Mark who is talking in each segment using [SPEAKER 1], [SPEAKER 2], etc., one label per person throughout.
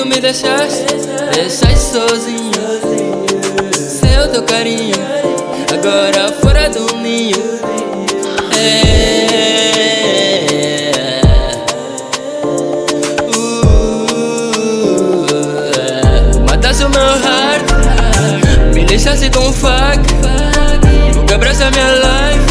[SPEAKER 1] amando me deixaste sozinho, sem o teu carinho, agora fora do ninho. Mataste o meu heart, me deixaste com faca, quebraste a minha life.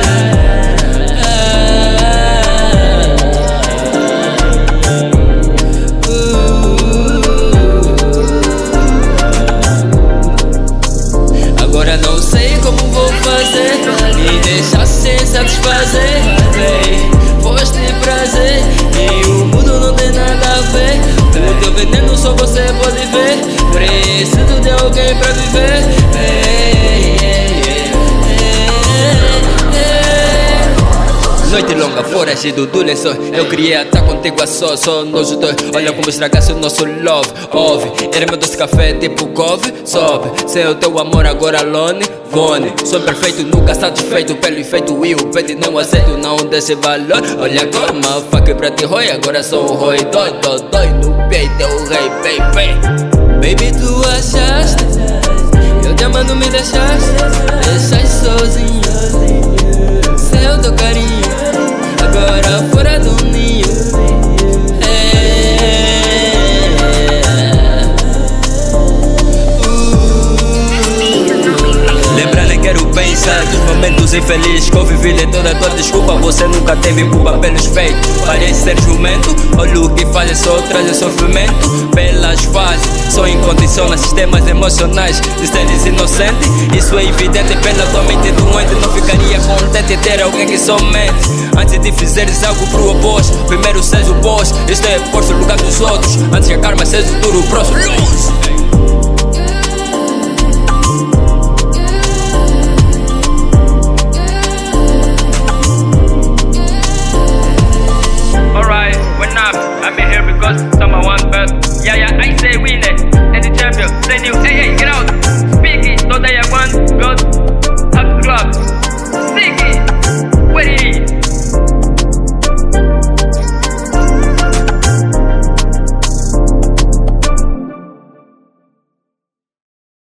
[SPEAKER 1] Agora não sei como vou fazer, me deixar sem satisfazer. Foste prazer e o mundo não tem nada a ver. O teu veneno só você pode ver. Preciso de alguém pra viver. Noite longa, foragido do lençol. Eu queria estar contigo a só nós dois. Olha como estragasse o nosso love. Ouve, era meu doce café tipo couve. Sobe, sem o teu amor agora alone. Gone, sou perfeito, nunca satisfeito pelo efeito. E o pede não aceito, não desse valor. Olha como a faca pra ti roi. Agora sou o roi, dói no peito, é o rei, baby. Baby, tu achaste, eu te amando me deixaste sozinho, sem o teu carinho, agora fora do ninho. Lembrando, quero pensar dos momentos infelizes que eu vivi de toda a tua desculpa. Você nunca teve culpa pelos feitos. Parece ser jumento, olha o que faz, só traz sofrimento. Pelas fases, só incondiciona sistemas emocionais de seres inocentes. Isso é evidente pela tua mente doente. Não ficaria contente ter alguém que somente antes de fizeres algo pro oposto. Primeiro seja o boss, isto é posto no lugar dos outros. Antes que a karma seja o duro, próximo luz.